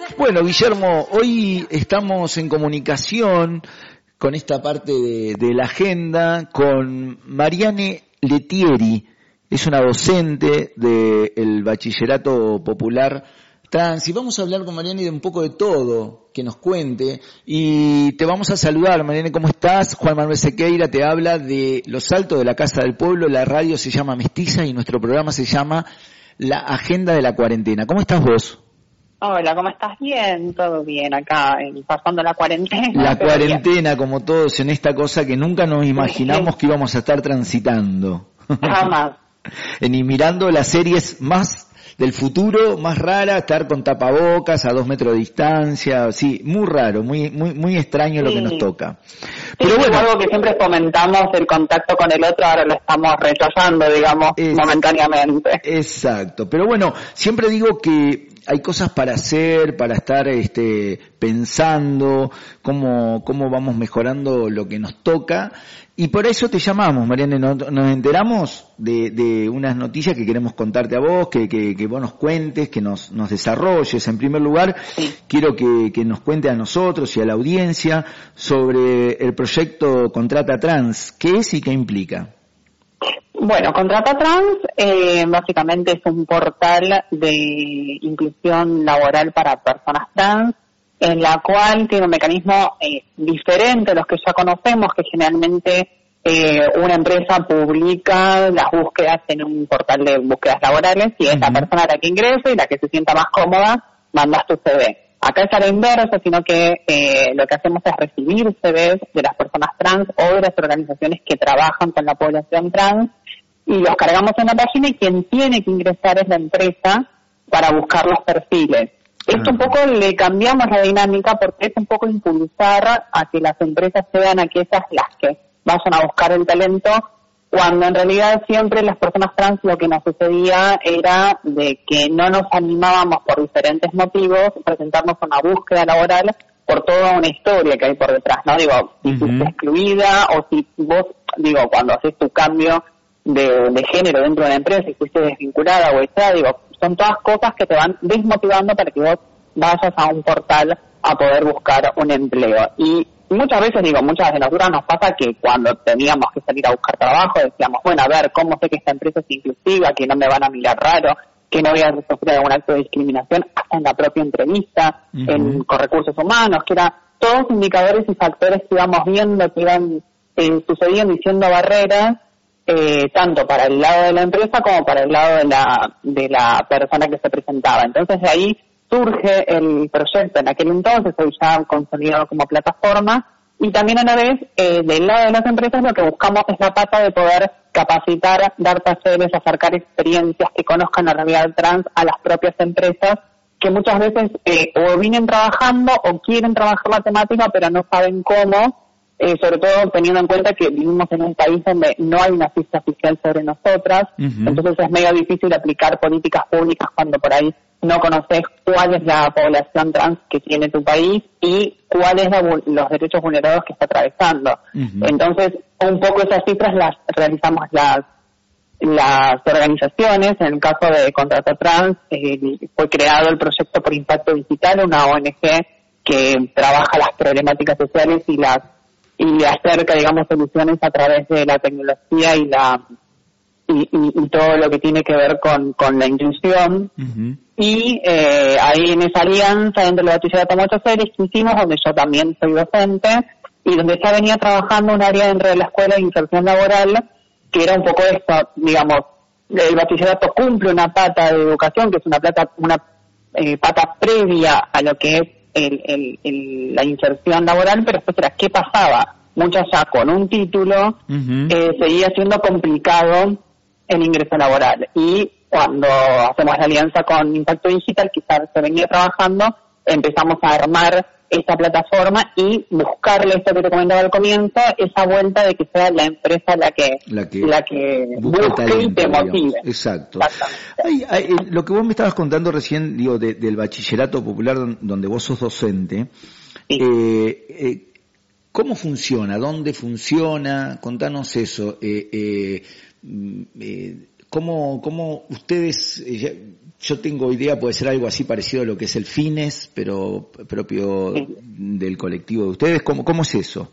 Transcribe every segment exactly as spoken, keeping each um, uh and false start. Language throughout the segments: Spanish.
Bueno, Guillermo, hoy estamos en comunicación con esta parte de, de la agenda con Mariane Lettieri. Es una docente del Bachillerato Popular Trans y vamos a hablar con Mariane de un poco de todo, que nos cuente, y te vamos a saludar. Mariane, ¿cómo estás? Juan Manuel Sequeira te habla de Los Altos de la Casa del Pueblo. La radio se llama Mestiza y nuestro programa se llama La Agenda de la Cuarentena. ¿Cómo estás vos? Hola, ¿cómo estás? Bien, todo bien acá, pasando la cuarentena. La cuarentena, bien. Como todos en esta cosa que nunca nos imaginamos sí. que íbamos a estar transitando. Jamás. Ni mirando las series más del futuro, más rara, estar con tapabocas a dos metros de distancia, sí, muy raro, muy muy muy extraño sí. lo que nos toca. Pero sí, bueno, algo que siempre comentamos, el contacto con el otro, ahora lo estamos rechazando, digamos, es, momentáneamente. Exacto, pero bueno, siempre digo que hay cosas para hacer, para estar este pensando cómo cómo vamos mejorando lo que nos toca. Y por eso te llamamos, Mariane, nos, nos enteramos de, de unas noticias que queremos contarte a vos, que, que, que vos nos cuentes, que nos, nos desarrolles. En primer lugar, sí. quiero que, que nos cuente a nosotros y a la audiencia sobre el proyecto Contrata Trans. ¿Qué es y qué implica? Bueno, Contrata Trans eh, básicamente es un portal de inclusión laboral para personas trans, en la cual tiene un mecanismo eh, diferente a los que ya conocemos, que generalmente eh, una empresa publica las búsquedas en un portal de búsquedas laborales y es uh-huh. la persona la que ingresa y la que se sienta más cómoda, mandas tu C V. Acá es a la inversa, sino que eh, lo que hacemos es recibir C Vs de las personas trans o de las organizaciones que trabajan con la población trans y los cargamos en la página y quien tiene que ingresar es la empresa para buscar los perfiles. Esto un poco le cambiamos la dinámica porque es un poco impulsar a que las empresas sean aquellas las que vayan a buscar el talento, cuando en realidad siempre las personas trans lo que nos sucedía era de que no nos animábamos por diferentes motivos a presentarnos a una búsqueda laboral por toda una historia que hay por detrás, ¿no? Digo, si uh-huh. fuiste excluida o si vos, digo, cuando haces tu cambio de, de género dentro de la empresa y fuiste desvinculada o echada, digo, son todas cosas que te van desmotivando para que vos vayas a un portal a poder buscar un empleo. Y muchas veces, digo, muchas de nosotras nos pasa que cuando teníamos que salir a buscar trabajo decíamos, bueno, a ver, ¿cómo sé que esta empresa es inclusiva, que no me van a mirar raro, que no voy a sufrir algún acto de discriminación hasta en la propia entrevista, uh-huh. en, con recursos humanos, que eran todos indicadores y factores que íbamos viendo que iban eh, sucediendo y siendo barreras, Eh, tanto para el lado de la empresa como para el lado de la de la persona que se presentaba. Entonces de ahí surge el proyecto en aquel entonces, hoy ya consolidado como plataforma, y también a la vez eh, del lado de las empresas lo que buscamos es la pata de poder capacitar, dar talleres, acercar experiencias que conozcan la realidad trans a las propias empresas que muchas veces eh, o vienen trabajando o quieren trabajar la temática pero no saben cómo. Eh, sobre todo teniendo en cuenta que vivimos en un país donde no hay una cifra oficial sobre nosotras, uh-huh. entonces es medio difícil aplicar políticas públicas cuando por ahí no conoces cuál es la población trans que tiene tu país y cuáles son los derechos vulnerados que está atravesando. Uh-huh. Entonces, un poco esas cifras las realizamos las las organizaciones. En el caso de Contrata Trans, eh, fue creado el proyecto por Impacto Digital, una O N G que trabaja las problemáticas sociales y las y le acerca, digamos, soluciones a través de la tecnología y la y, y, y todo lo que tiene que ver con, con la inclusión. Uh-huh. Y eh, ahí en esa alianza entre el Bachillerato Mochoseres que hicimos, donde yo también soy docente, y donde ya venía trabajando un área dentro de la escuela de inserción laboral, que era un poco esto, digamos, el bachillerato cumple una pata de educación, que es una, plata, una eh, pata previa a lo que es El, el, el, la inserción laboral, pero después era qué pasaba. Muchas ya con un título uh-huh. eh, seguía siendo complicado el ingreso laboral. Y cuando hacemos la alianza con Impacto Digital, quizás se venía trabajando, empezamos a armar esta plataforma y buscarle esto que te comentaba al comienzo, esa vuelta de que sea la empresa la que la que, la que busque talento, y te motive. Exacto. Ay, ay, lo que vos me estabas contando recién, digo, de, del Bachillerato Popular donde vos sos docente, sí. eh, eh, ¿cómo funciona? ¿Dónde funciona? Contanos eso. Eh, eh, eh, ¿cómo, cómo ustedes, eh, yo tengo idea, puede ser algo así parecido a lo que es el FINES, pero propio sí. del colectivo de ustedes, ¿cómo, cómo es eso?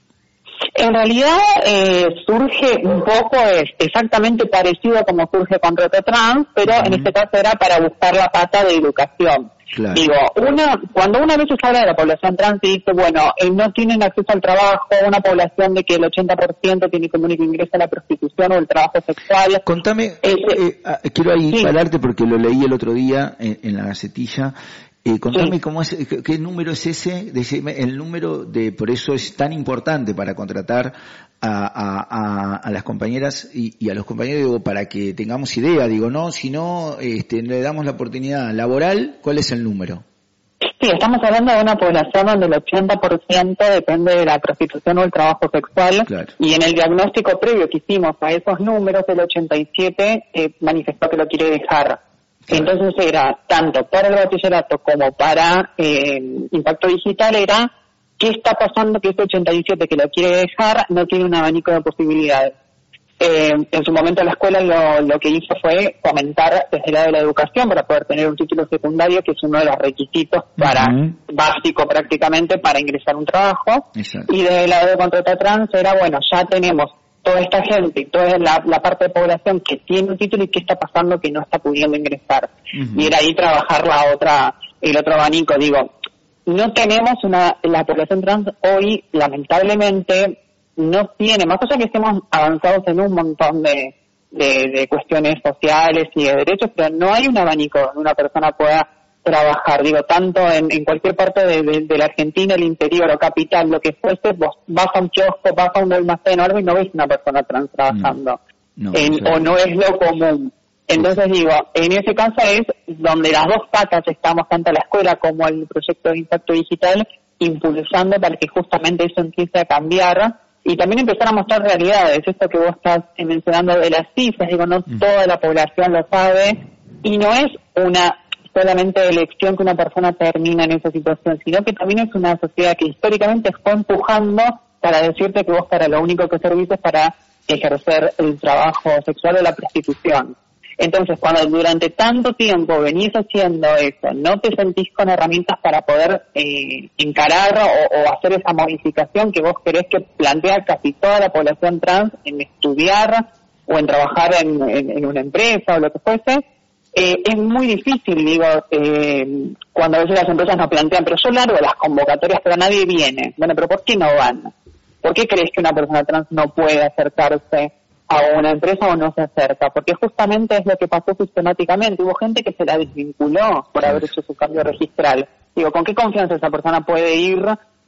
En realidad eh, surge un poco, es exactamente parecido como surge con Retrotrans, pero uh-huh. en este caso era para buscar la pata de educación. Claro. Digo, una, cuando una vez se habla de la población trans y dice, bueno, eh, no tienen acceso al trabajo, una población de que el ochenta por ciento tiene como único ingreso a la prostitución o el trabajo sexual. Contame, eh, eh, quiero ahí sí. pararte porque lo leí el otro día en, en la Gacetilla. Eh, contame sí. cómo es, qué, qué número es ese, decime, el número de, por eso es tan importante para contratar a, a, a, a las compañeras y, y a los compañeros, digo, para que tengamos idea, digo, no, si no, este, le damos la oportunidad laboral, ¿cuál es el número? Sí, estamos hablando de una población donde el ochenta por ciento depende de la prostitución o el trabajo sexual, claro. y en el diagnóstico previo que hicimos a esos números, el ochenta y siete por ciento eh, manifestó que lo quiere dejar. Claro. Entonces era, tanto para el bachillerato como para eh, impacto digital, era qué está pasando que ese ochenta y siete que lo quiere dejar no tiene un abanico de posibilidades. Eh, en su momento la escuela lo, lo que hizo fue fomentar desde el lado de la educación para poder tener un título secundario, que es uno de los requisitos para uh-huh. básico prácticamente para ingresar a un trabajo. Exacto. Y desde el lado de Contrata Trans era, bueno, ya tenemos toda esta gente y toda la, la parte de población que tiene un título y qué está pasando que no está pudiendo ingresar. Uh-huh. Y era ahí trabajar la otra, el otro abanico. Digo, no tenemos una, la población trans hoy, lamentablemente, no tiene, más allá que estemos avanzados en un montón de, de, de cuestiones sociales y de derechos, pero no hay un abanico donde una persona pueda trabajar, digo, tanto en, en cualquier parte de, de, de la Argentina, el interior o capital, lo que fuese, vos vas a un kiosco, vas a un almacén o algo y no ves una persona trans trabajando, no, no, en, o no es lo común. Entonces digo, en ese caso es donde las dos patas estamos, tanto la escuela como el proyecto de impacto digital, impulsando para que justamente eso empiece a cambiar y también empezar a mostrar realidades. Esto que vos estás mencionando de las cifras, digo, no mm. toda la población lo sabe y no es una solamente elección que una persona termina en esa situación, sino que también es una sociedad que históricamente fue empujando para decirte que vos para lo único que servís es para ejercer el trabajo sexual o la prostitución. Entonces, cuando durante tanto tiempo venís haciendo eso, no te sentís con herramientas para poder eh, encarar o, o hacer esa modificación que vos querés que plantea casi toda la población trans en estudiar o en trabajar en, en, en una empresa o lo que fuese, Eh, es muy difícil, digo, eh, cuando a veces las empresas nos plantean, pero yo largo las convocatorias, pero nadie viene. Bueno, pero ¿por qué no van? ¿Por qué crees que una persona trans no puede acercarse a una empresa o no se acerca? Porque justamente es lo que pasó sistemáticamente. Hubo gente que se la desvinculó por haber hecho su cambio registral. Digo, ¿con qué confianza esa persona puede ir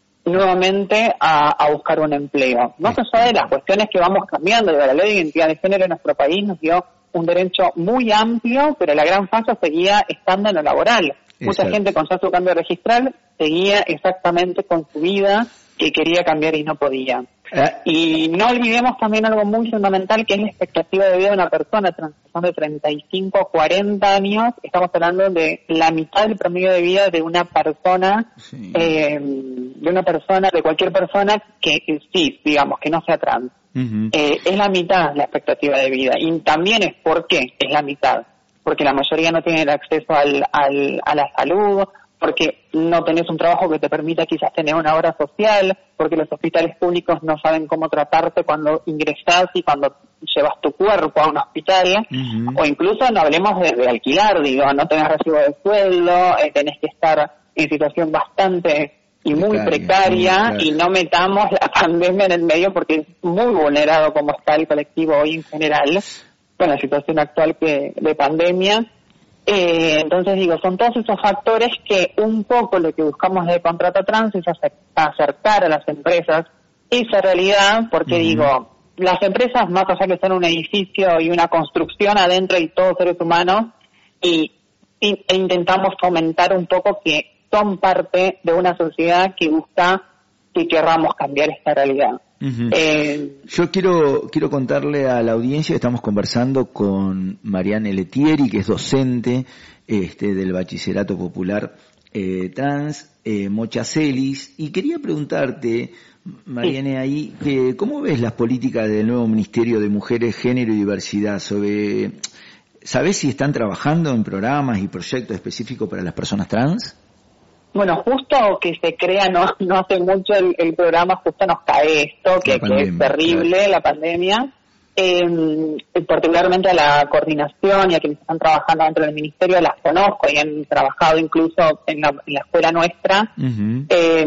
nuevamente a, a buscar un empleo? Más allá de las cuestiones que vamos cambiando, de la ley de identidad de género en nuestro país nos dio un derecho muy amplio, pero la gran falla seguía estando en lo laboral. Exacto. Mucha gente con ya su cambio registral seguía exactamente con su vida que quería cambiar y no podía. ¿Eh? Y no olvidemos también algo muy fundamental, que es la expectativa de vida de una persona trans, de treinta y cinco a cuarenta años. Estamos hablando de la mitad del promedio de vida de una persona, sí. eh, de una persona, de cualquier persona que sí, digamos, que no sea trans. Uh-huh. Eh, es la mitad la expectativa de vida. Y también es por qué es la mitad. Porque la mayoría no tiene el acceso al, al, a la salud, porque no tenés un trabajo que te permita quizás tener una obra social, porque los hospitales públicos no saben cómo tratarte cuando ingresás y cuando llevas tu cuerpo a un hospital, uh-huh. o incluso no hablemos de, de alquilar, digo, no tenés recibo de sueldo, eh, tenés que estar en situación bastante y muy precaria, precaria y no metamos la pandemia en el medio porque es muy vulnerado como está el colectivo hoy en general, con la situación actual que de pandemia. Eh, entonces digo, son todos esos factores que un poco lo que buscamos de Contrata Trans es acercar a las empresas esa realidad, porque uh-huh. digo, las empresas, más allá que son un edificio y una construcción adentro y todos seres humanos, y, y e intentamos fomentar un poco que son parte de una sociedad que busca que querramos cambiar esta realidad. Uh-huh. Eh, Yo quiero quiero contarle a la audiencia que estamos conversando con Mariane Letieri, que es docente este, del Bachillerato Popular eh, trans, eh, Mochacelis, y quería preguntarte, Mariane, ahí, que, ¿cómo ves las políticas del nuevo Ministerio de Mujeres, Género y Diversidad? Sobre, ¿sabés si están trabajando en programas y proyectos específicos para las personas trans? Bueno, justo que se crea no, no hace mucho el, el programa, justo nos cae esto, que, pandemia, que es terrible, claro. La pandemia. Eh, particularmente a la coordinación y a quienes están trabajando dentro del ministerio, las conozco y han trabajado incluso en la, en la escuela nuestra. Uh-huh. Eh,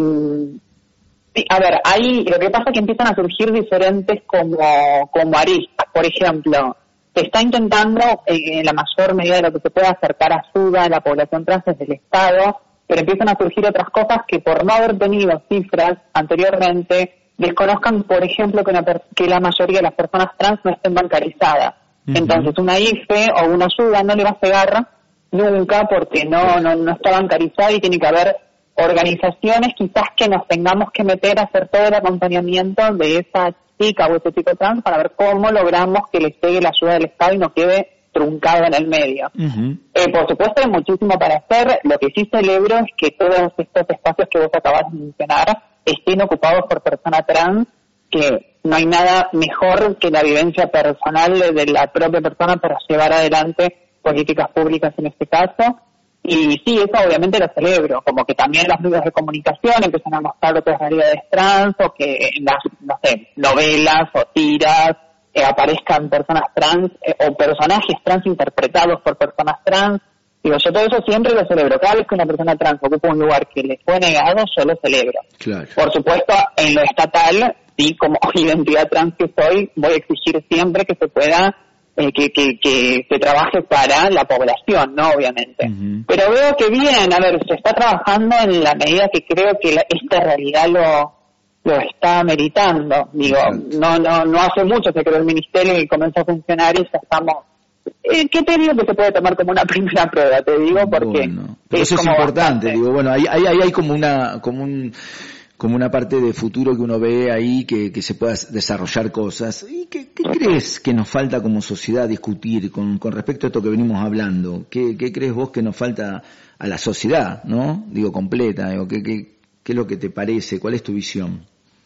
sí, a ver, ahí lo que pasa es que empiezan a surgir diferentes como, como aristas. Por ejemplo, se está intentando eh, en la mayor medida de lo que se pueda acercar ayuda a la población trans desde el Estado, pero empiezan a surgir otras cosas que por no haber tenido cifras anteriormente desconozcan, por ejemplo, que, una per- que la mayoría de las personas trans no estén bancarizadas. Uh-huh. Entonces, una I F E o una ayuda no le va a llegar nunca porque no, no, no está bancarizada y tiene que haber organizaciones quizás que nos tengamos que meter a hacer todo el acompañamiento de esa chica o ese chico trans para ver cómo logramos que le llegue la ayuda del Estado y no quede truncado en el medio. Uh-huh. Eh, por supuesto, hay muchísimo para hacer. Lo que sí celebro es que todos estos espacios que vos acabas de mencionar estén ocupados por personas trans, que no hay nada mejor que la vivencia personal de la propia persona para llevar adelante políticas públicas en este caso. Y sí, eso obviamente lo celebro, como que también los medios de comunicación empiezan a mostrar otras realidades trans, o que en las, no sé, novelas o tiras eh, aparezcan personas trans eh, o personajes trans interpretados por personas trans. Digo, yo todo eso siempre lo celebro. Cada vez que una persona trans ocupa un lugar que le fue negado, yo lo celebro. Claro. Por supuesto, en lo estatal, sí, como identidad trans que soy, voy a exigir siempre que se pueda, eh, que, que, que se trabaje para la población, ¿no? Obviamente. Uh-huh. Pero veo que bien, a ver, se está trabajando en la medida que creo que la, esta realidad lo, lo está meritando. Digo, uh-huh. no, no, no hace mucho que creó el ministerio y comenzó a funcionar y ya estamos. Eh, ¿Qué te digo que se puede tomar como una primera prueba? Te digo porque bueno, eso es importante. Bastante. Digo, bueno, ahí, ahí, ahí hay como una, como un, como una parte de futuro que uno ve ahí que, que se pueda desarrollar cosas. ¿Y qué, qué crees que nos falta como sociedad discutir con, con respecto a esto que venimos hablando? ¿Qué, qué crees vos que nos falta a la sociedad, no? Digo, completa. Digo, ¿qué, qué, qué es lo que te parece? ¿Cuál es tu visión?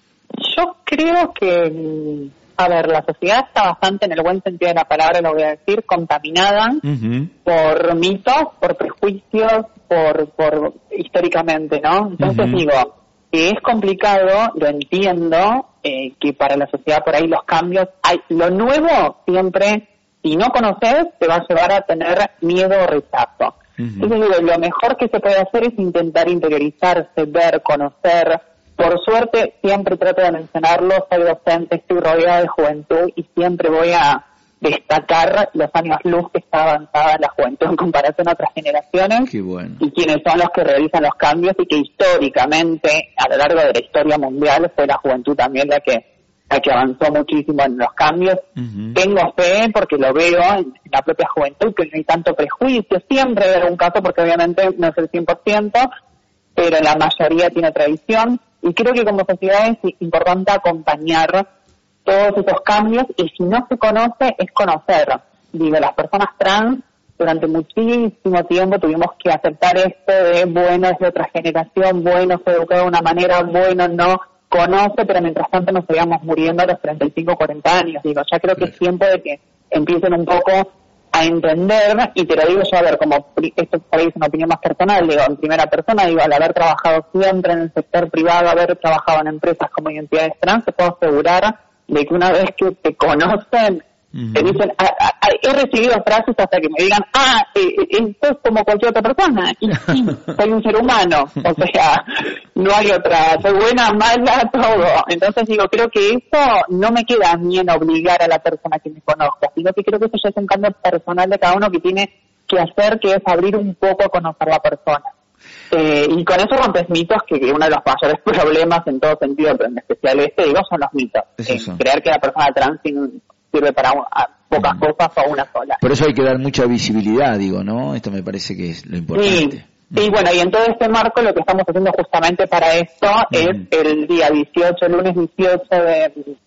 Yo creo que a ver, la sociedad está bastante, en el buen sentido de la palabra, lo voy a decir, contaminada uh-huh. por mitos, por prejuicios, por, por históricamente, ¿no? Entonces uh-huh. digo, que es complicado, lo entiendo, eh, que para la sociedad por ahí los cambios, hay lo nuevo siempre, si no conoces, te va a llevar a tener miedo o rechazo. Uh-huh. Entonces digo, lo mejor que se puede hacer es intentar interiorizarse, ver, conocer. Por suerte, siempre trato de mencionarlo, soy docente, estoy rodeada de juventud y siempre voy a destacar los años luz que está avanzada la juventud en comparación a otras generaciones. Qué bueno. Y quienes son los que realizan los cambios y que históricamente, a lo largo de la historia mundial, fue la juventud también la que la que avanzó muchísimo en los cambios. Uh-huh. Tengo fe porque lo veo en la propia juventud, que no hay tanto prejuicio, siempre hay algún caso porque obviamente no es el cien por ciento, pero la mayoría tiene tradición. Y creo que como sociedad es importante acompañar todos esos cambios y si no se conoce, es conocer. Digo, las personas trans durante muchísimo tiempo tuvimos que aceptar esto de, bueno, es de otra generación, bueno, fue educado de una manera, bueno, no conoce, pero mientras tanto nos seguíamos muriendo a los treinta y cinco, cuarenta años. Digo, ya creo que es tiempo de que empiecen un poco a entender, y te lo digo yo, a ver, como esto por ahí es una opinión más personal, digo, en primera persona, digo, al haber trabajado siempre en el sector privado, haber trabajado en empresas como identidades trans, te puedo asegurar de que una vez que te conocen, uh-huh. te dicen, ah, ah, he recibido frases hasta que me digan, ah, eh, esto es como cualquier otra persona, y sí, soy un ser humano, o sea, no hay otra, soy buena, mala, todo. Entonces digo, creo que eso no me queda a mí en obligar a la persona que me conozca, sino que creo que eso ya es un cambio personal de cada uno que tiene que hacer, que es abrir un poco a conocer a la persona. Eh, y con eso rompes mitos, que, que uno de los mayores problemas en todo sentido, pero en especial este, digo, son los mitos. Eh, creer que la persona trans sirve para un, a pocas mm. cosas o una sola. Por eso hay que dar mucha visibilidad, digo, ¿no? Esto me parece que es lo importante. Sí. Sí, bueno, y en todo este marco lo que estamos haciendo justamente para esto mm. es el día dieciocho, lunes dieciocho de,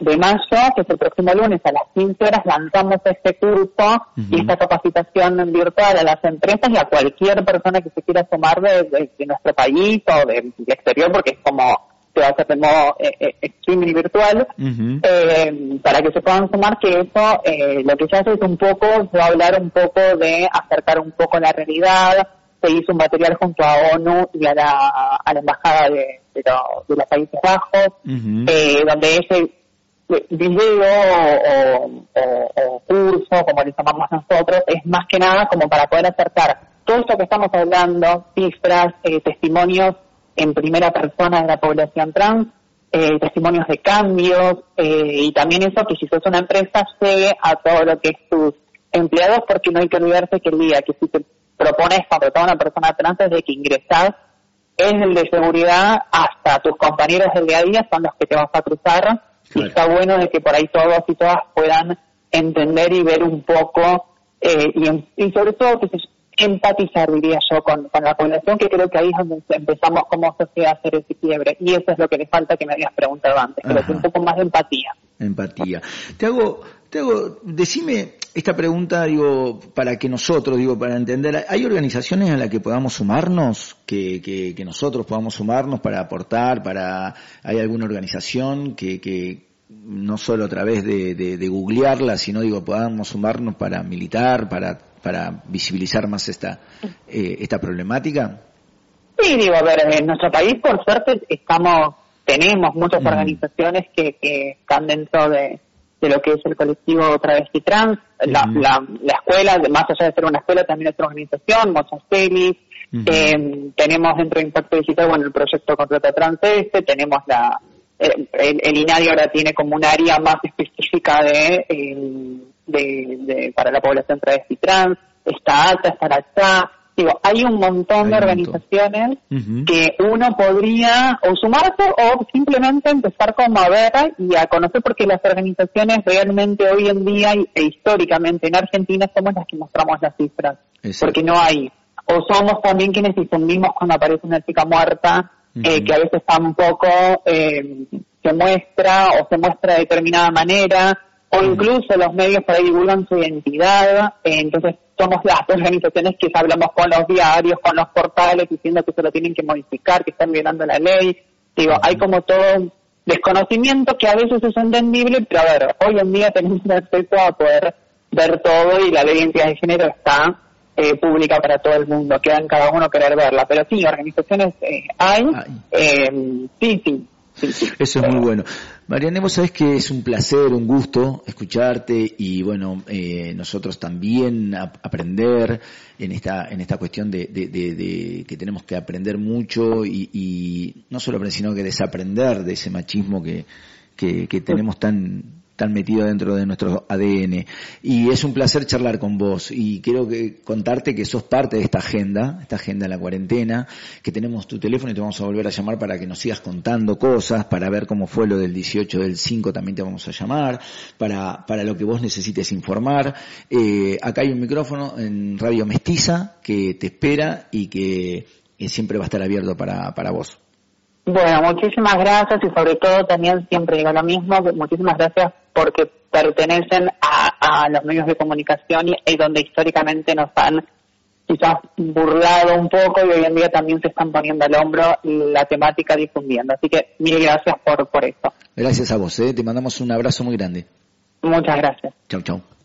de mayo, que es el próximo lunes a las quince horas, lanzamos este curso uh-huh. y esta capacitación virtual a las empresas y a cualquier persona que se quiera sumar de, de, de nuestro país o del de exterior, porque es como se va a hacer de modo eh, streaming virtual, uh-huh. eh, para que se puedan sumar, que eso eh, lo que se hace es un poco, se va a hablar un poco de acercar un poco la realidad. Se hizo un material junto a ONU y a la, a la Embajada de, de, lo, de los Países Bajos, uh-huh. eh, donde ese video o, o, o curso, como le llamamos nosotros, es más que nada como para poder acercar todo esto que estamos hablando, cifras, eh, testimonios en primera persona de la población trans, eh, testimonios de cambios, eh, y también eso que si sos una empresa llegue a todo lo que es tus empleados, porque no hay que olvidarse que el día que si te propones contratar a una persona trans desde que ingresás, es el de seguridad, hasta tus compañeros del día a día son los que te vas a cruzar, claro. Y está bueno de que por ahí todos y todas puedan entender y ver un poco, eh, y, y sobre todo que se empatizar, diría yo, con, con la población, que creo que ahí es donde empezamos como sociedad a hacer ese quiebre, y eso es lo que le falta, que me habías preguntado antes, pero es un poco más de empatía. Empatía. Te hago, te hago, decime esta pregunta, digo, para que nosotros, digo, para entender, ¿hay organizaciones en las que podamos sumarnos, que, que, que nosotros podamos sumarnos para aportar, para, hay alguna organización que, que no solo a través de, de, de googlearla, sino, digo, podamos sumarnos para militar, para para visibilizar más esta eh, esta problemática? Sí, digo, a ver, en nuestro país, por suerte, estamos tenemos muchas mm. organizaciones que, que están dentro de, de lo que es el colectivo travesti trans, mm. la, la, la escuela, más allá de ser una escuela, también es una organización, muchas pelis, mm. eh, tenemos dentro de Impacto Digital, bueno, el proyecto Contrata Trans este, tenemos la, el, el, el INADI ahora tiene como un área más específica de... Eh, De, de para la población travesti trans, está ATA, está ATA, digo, hay un montón hay de organizaciones uh-huh. que uno podría o sumarse o simplemente empezar como a ver y a conocer, porque las organizaciones realmente hoy en día e históricamente en Argentina somos las que mostramos las cifras, exacto. Porque no hay, o somos también quienes difundimos cuando aparece una chica muerta, uh-huh. eh, que a veces tampoco eh, se muestra o se muestra de determinada manera, o incluso los medios por ahí divulgan su identidad, eh, entonces somos las organizaciones que hablamos con los diarios, con los portales, diciendo que se lo tienen que modificar, que están violando la ley. Digo, hay como todo un desconocimiento que a veces es entendible, pero a ver, hoy en día tenemos acceso a poder ver todo y la ley de identidad de género está eh, pública para todo el mundo, queda en cada uno querer verla, pero sí, organizaciones eh, hay, eh, sí, sí. Sí, sí. Eso es muy bueno. Mariana, vos sabés que es un placer, un gusto escucharte y bueno, eh, nosotros también a, aprender en esta en esta cuestión de, de, de, de que tenemos que aprender mucho y, y no solo aprender, sino que desaprender de ese machismo que, que, que tenemos tan tan metido dentro de nuestro A D N. Y es un placer charlar con vos y quiero que contarte que sos parte de esta agenda, esta agenda en la cuarentena, que tenemos tu teléfono y te vamos a volver a llamar para que nos sigas contando cosas, para ver cómo fue lo del dieciocho del cinco también te vamos a llamar, para para lo que vos necesites informar. Eh, acá hay un micrófono en Radio Mestiza que te espera y que, que siempre va a estar abierto para para vos. Bueno, muchísimas gracias y sobre todo también siempre digo lo mismo, muchísimas gracias porque pertenecen a, a los medios de comunicación y, y donde históricamente nos han quizás burlado un poco y hoy en día también se están poniendo al hombro la temática difundiendo. Así que mil gracias por, por eso. Gracias a vos, ¿eh? Te mandamos un abrazo muy grande. Muchas gracias. Chau, chau.